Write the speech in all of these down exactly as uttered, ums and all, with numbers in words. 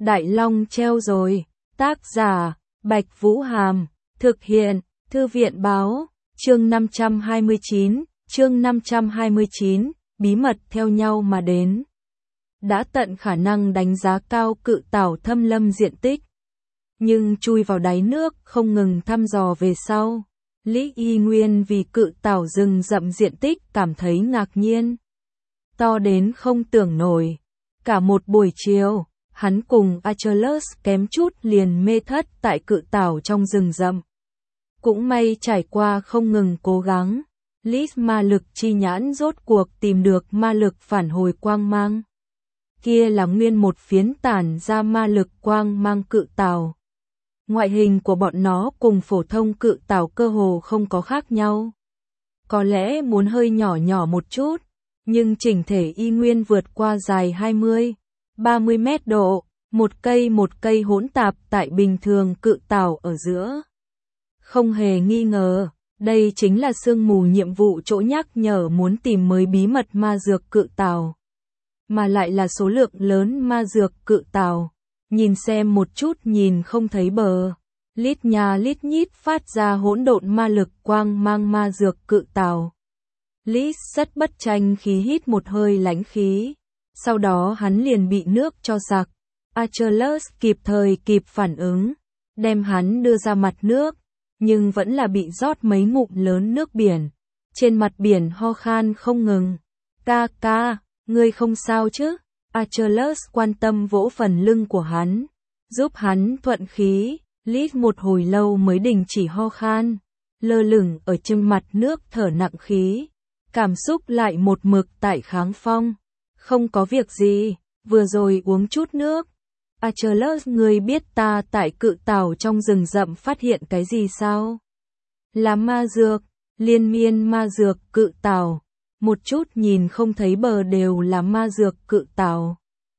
Đại Long treo rồi. Tác giả, Bạch Vũ Hàm. Thực hiện, Thư viện Báo. Chương năm trăm hai mươi chín, chương năm trăm hai mươi chín, bí mật theo nhau mà đến. Đã tận khả năng đánh giá cao cự tảo thâm lâm diện tích. Nhưng chui vào đáy nước không ngừng thăm dò về sau. Lý Y Nguyên vì cự tảo rừng rậm diện tích cảm thấy ngạc nhiên. To đến không tưởng nổi. Cả một buổi chiều, hắn cùng Achilles kém chút liền mê thất tại cự tảo trong rừng rậm. Cũng may trải qua không ngừng cố gắng, Lý ma lực chi nhãn rốt cuộc tìm được ma lực phản hồi quang mang. Kia là nguyên một phiến tản ra ma lực quang mang cự tảo. Ngoại hình của bọn nó cùng phổ thông cự tảo cơ hồ không có khác nhau. Có lẽ muốn hơi nhỏ nhỏ một chút, nhưng chỉnh thể y nguyên vượt qua dài hai mươi, ba mươi mét độ, một cây một cây hỗn tạp tại bình thường cự tảo ở giữa. Không hề nghi ngờ, đây chính là sương mù nhiệm vụ chỗ nhắc nhở muốn tìm mới bí mật ma dược cự tảo. Mà lại là số lượng lớn ma dược cự tảo. Nhìn xem một chút nhìn không thấy bờ. Lít nhà lít nhít phát ra hỗn độn ma lực quang mang ma dược cự tảo. Lít rất bất tranh khí hít một hơi lãnh khí. Sau đó hắn liền bị nước cho sặc. Achilles kịp thời kịp phản ứng, đem hắn đưa ra mặt nước, nhưng vẫn là bị rót mấy ngụm lớn nước biển. Trên mặt biển ho khan không ngừng. Ca ca, ngươi không sao chứ? Achilles quan tâm vỗ phần lưng của hắn, giúp hắn thuận khí. Lít một hồi lâu mới đình chỉ ho khan, lơ lửng ở trên mặt nước thở nặng khí. Cảm xúc lại một mực tại kháng phong. Không có việc gì, vừa rồi uống chút nước. Achilles, ngươi biết ta tại cự tảo trong rừng rậm phát hiện cái gì sao? Là ma dược, liên miên ma dược cự tảo. Một chút nhìn không thấy bờ đều là ma dược cự tảo.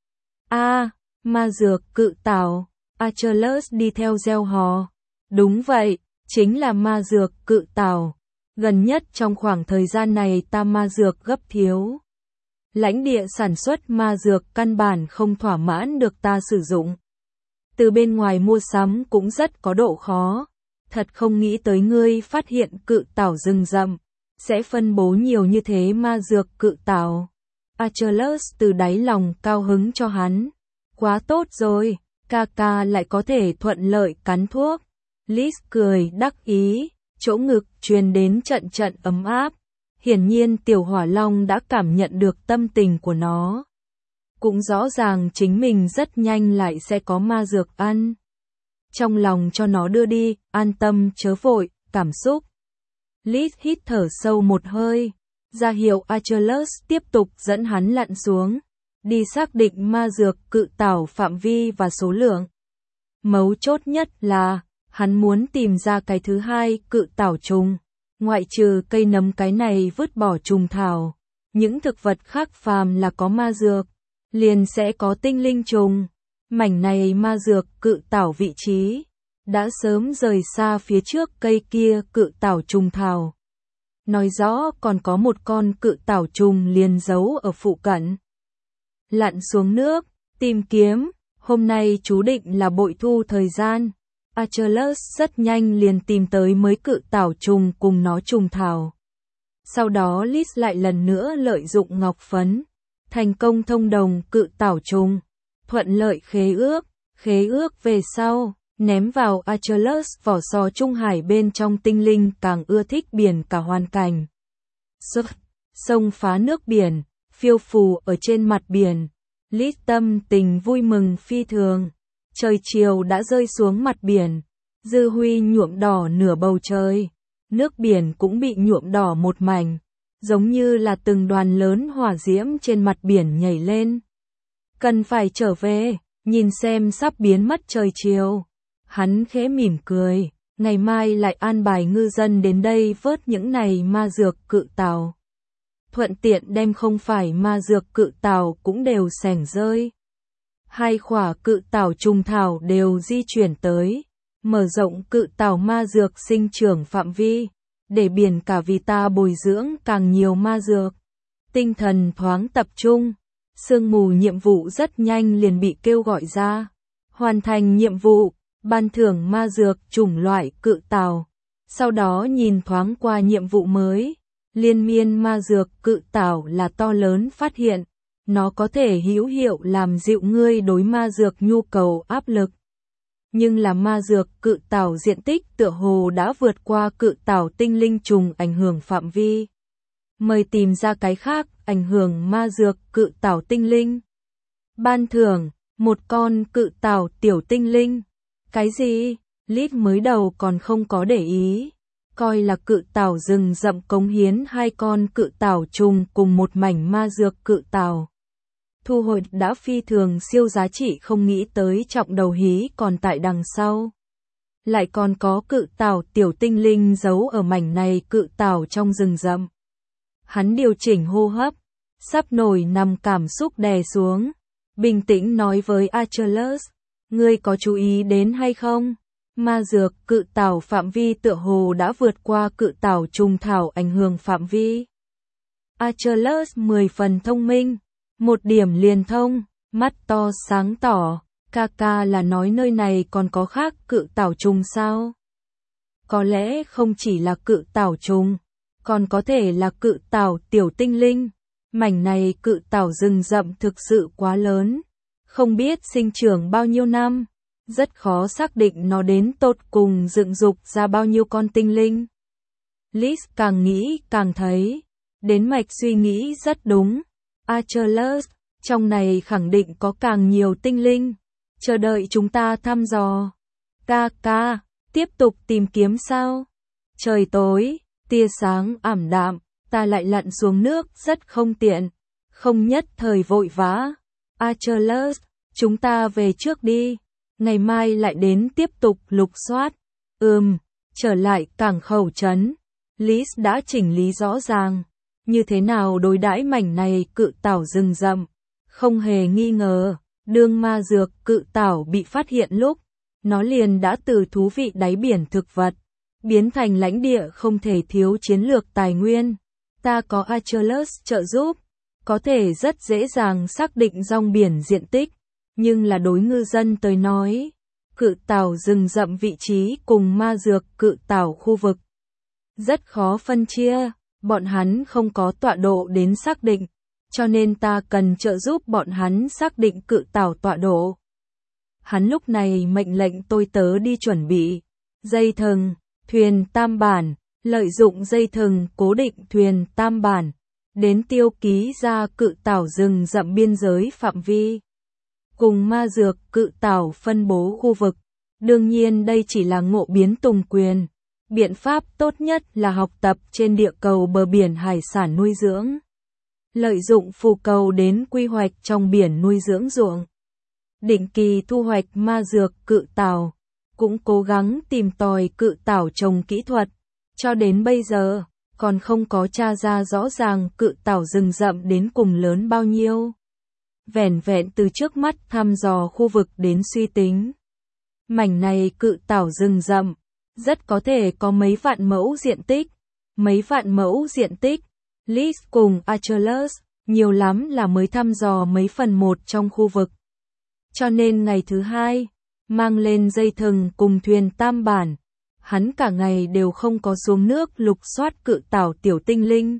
A, à, ma dược cự tảo. Achilles đi theo gieo hò. Đúng vậy, chính là ma dược cự tảo. Gần nhất trong khoảng thời gian này ta ma dược gấp thiếu. Lãnh địa sản xuất ma dược căn bản không thỏa mãn được ta sử dụng. Từ bên ngoài mua sắm cũng rất có độ khó. Thật không nghĩ tới ngươi phát hiện cự tảo rừng rậm sẽ phân bố nhiều như thế ma dược cự tảo. Achilles từ đáy lòng cao hứng cho hắn. Quá tốt rồi, ca ca lại có thể thuận lợi cắn thuốc. Liz cười đắc ý, chỗ ngực truyền đến trận trận ấm áp. Hiển nhiên tiểu hỏa long đã cảm nhận được tâm tình của nó. Cũng rõ ràng chính mình rất nhanh lại sẽ có ma dược ăn. Trong lòng cho nó đưa đi, an tâm chớ vội, cảm xúc. Liz hít thở sâu một hơi, ra hiệu Achilles tiếp tục dẫn hắn lặn xuống, đi xác định ma dược cự tảo phạm vi và số lượng. Mấu chốt nhất là, hắn muốn tìm ra cái thứ hai cự tảo trùng. Ngoại trừ cây nấm cái này vứt bỏ trùng thảo, những thực vật khác phàm là có ma dược, liền sẽ có tinh linh trùng. Mảnh này ma dược cự tảo vị trí đã sớm rời xa phía trước cây kia cự tảo trùng thảo. Nói rõ còn có một con cự tảo trùng liền giấu ở phụ cận. Lặn xuống nước, tìm kiếm, hôm nay chú định là bội thu thời gian. Achilles rất nhanh liền tìm tới mới cự tảo trùng cùng nó trùng thảo. Sau đó Liz lại lần nữa lợi dụng ngọc phấn, thành công thông đồng cự tảo trùng, thuận lợi khế ước, khế ước về sau, ném vào Achilles vỏ sò Trung Hải bên trong tinh linh càng ưa thích biển cả hoàn cảnh. Sức, sông phá nước biển, phiêu phù ở trên mặt biển, Liz tâm tình vui mừng phi thường. Trời chiều đã rơi xuống mặt biển, dư huy nhuộm đỏ nửa bầu trời, nước biển cũng bị nhuộm đỏ một mảnh, giống như là từng đoàn lớn hỏa diễm trên mặt biển nhảy lên. Cần phải trở về, nhìn xem sắp biến mất trời chiều. Hắn khẽ mỉm cười, ngày mai lại an bài ngư dân đến đây vớt những này ma dược cự tảo. Thuận tiện đem không phải ma dược cự tảo cũng đều xẻng rơi. Hai khỏa cự tảo trùng thảo đều di chuyển tới, mở rộng cự tảo ma dược sinh trưởng phạm vi, để biển cả vì ta bồi dưỡng càng nhiều ma dược. Tinh thần thoáng tập trung, sương mù nhiệm vụ rất nhanh liền bị kêu gọi ra. Hoàn thành nhiệm vụ, ban thưởng ma dược chủng loại cự tảo. Sau đó nhìn thoáng qua nhiệm vụ mới. Liên miên ma dược cự tảo là to lớn phát hiện. Nó có thể hữu hiệu làm dịu ngươi đối ma dược nhu cầu áp lực. Nhưng là ma dược cự tảo diện tích tựa hồ đã vượt qua cự tảo tinh linh trùng ảnh hưởng phạm vi. Mời tìm ra cái khác ảnh hưởng ma dược cự tảo tinh linh. Ban thưởng, một con cự tảo tiểu tinh linh. Cái gì? Lít mới đầu còn không có để ý. Coi là cự tảo rừng rậm cống hiến hai con cự tảo trùng cùng một mảnh ma dược cự tảo. Thu hồi đã phi thường siêu giá trị, không nghĩ tới trọng đầu hí còn tại đằng sau. Lại còn có cự tảo tiểu tinh linh giấu ở mảnh này cự tảo trong rừng rậm. Hắn điều chỉnh hô hấp, sắp nổi nằm cảm xúc đè xuống. Bình tĩnh nói với Achilles, ngươi có chú ý đến hay không? Ma dược cự tảo phạm vi tựa hồ đã vượt qua cự tảo trùng thảo ảnh hưởng phạm vi. Achilles mười phần thông minh, một điểm liền thông, mắt to sáng tỏ, ca ca là nói nơi này còn có khác cự tảo trùng sao? Có lẽ không chỉ là cự tảo trùng, còn có thể là cự tảo tiểu tinh linh. Mảnh này cự tảo rừng rậm thực sự quá lớn, không biết sinh trưởng bao nhiêu năm, rất khó xác định nó đến tột cùng dựng dục ra bao nhiêu con tinh linh. Liz càng nghĩ càng thấy, đến mạch suy nghĩ rất đúng. Achilles, trong này khẳng định có càng nhiều tinh linh, chờ đợi chúng ta thăm dò. Ca ca, tiếp tục tìm kiếm sao? Trời tối, tia sáng ảm đạm, ta lại lặn xuống nước rất không tiện, không nhất thời vội vã. Achilles, chúng ta về trước đi, ngày mai lại đến tiếp tục lục soát. Ừm, trở lại cảng khẩu trấn. Liz đã chỉnh lý rõ ràng, như thế nào đối đãi mảnh này cự tảo rừng rậm. Không hề nghi ngờ, đương ma dược cự tảo bị phát hiện lúc, nó liền đã từ thú vị đáy biển thực vật, biến thành lãnh địa không thể thiếu chiến lược tài nguyên. Ta có Achilles trợ giúp, có thể rất dễ dàng xác định rong biển diện tích, nhưng là đối ngư dân tới nói, cự tảo rừng rậm vị trí cùng ma dược cự tảo khu vực rất khó phân chia, bọn hắn không có tọa độ đến xác định, cho nên ta cần trợ giúp bọn hắn xác định cự tảo tọa độ. Hắn lúc này mệnh lệnh tôi tớ đi chuẩn bị dây thừng, thuyền tam bản, lợi dụng dây thừng cố định thuyền tam bản, đến tiêu ký ra cự tảo rừng rậm biên giới phạm vi, cùng ma dược cự tảo phân bố khu vực. Đương nhiên đây chỉ là ngộ biến tùng quyền, biện pháp tốt nhất là học tập trên địa cầu bờ biển hải sản nuôi dưỡng. Lợi dụng phù cầu đến quy hoạch trong biển nuôi dưỡng ruộng. Định kỳ thu hoạch ma dược cự tảo, cũng cố gắng tìm tòi cự tảo trồng kỹ thuật. Cho đến bây giờ, còn không có tra ra rõ ràng cự tảo rừng rậm đến cùng lớn bao nhiêu. Vẻn vẹn từ trước mắt thăm dò khu vực đến suy tính. Mảnh này cự tảo rừng rậm, rất có thể có mấy vạn mẫu diện tích. Mấy vạn mẫu diện tích, Liz cùng Achilles, nhiều lắm là mới thăm dò mấy phần một trong khu vực. Cho nên ngày thứ hai, mang lên dây thừng cùng thuyền tam bản, hắn cả ngày đều không có xuống nước lục soát cự tảo tiểu tinh linh,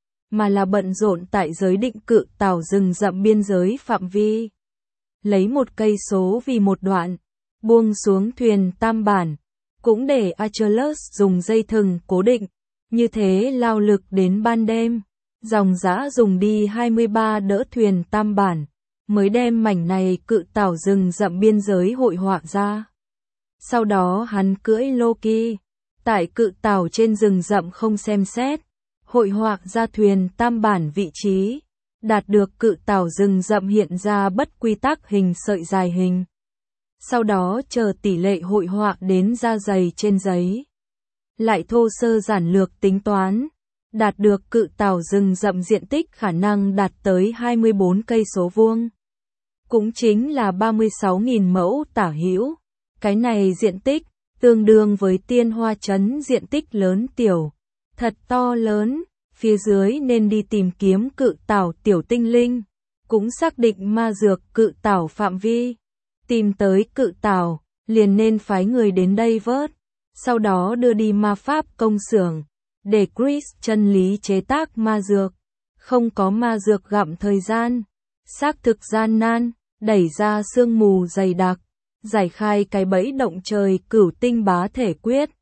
mà là bận rộn tại giới định cự tảo rừng rậm biên giới phạm vi. Lấy một cây số vì một đoạn, buông xuống thuyền tam bản, cũng để Achilles dùng dây thừng cố định, như thế lao lực đến ban đêm, dòng dã dùng đi hai mươi ba đỡ thuyền tam bản, mới đem mảnh này cự tảo rừng rậm biên giới hội họa ra. Sau đó hắn cưỡi Loki, tại cự tảo trên rừng rậm không xem xét, hội họa ra thuyền tam bản vị trí, đạt được cự tảo rừng rậm hiện ra bất quy tắc hình sợi dài hình. Sau đó chờ tỷ lệ hội họa đến ra dày trên giấy. Lại thô sơ giản lược tính toán, đạt được cự tảo rừng rậm diện tích khả năng đạt tới hai mươi bốn cây số vuông. Cũng chính là ba mươi sáu nghìn mẫu tả hữu. Cái này diện tích, tương đương với Tiên Hoa trấn diện tích lớn tiểu. Thật to lớn, phía dưới nên đi tìm kiếm cự tảo tiểu tinh linh. Cũng xác định ma dược cự tảo phạm vi. tìm tới cự tảo, liền nên phái người đến đây vớt, sau đó đưa đi ma pháp công xưởng, để Chris chân lý chế tác ma dược. Không có ma dược gặm thời gian, xác thực gian nan, đẩy ra sương mù dày đặc, giải khai cái bẫy động trời cửu tinh bá thể quyết.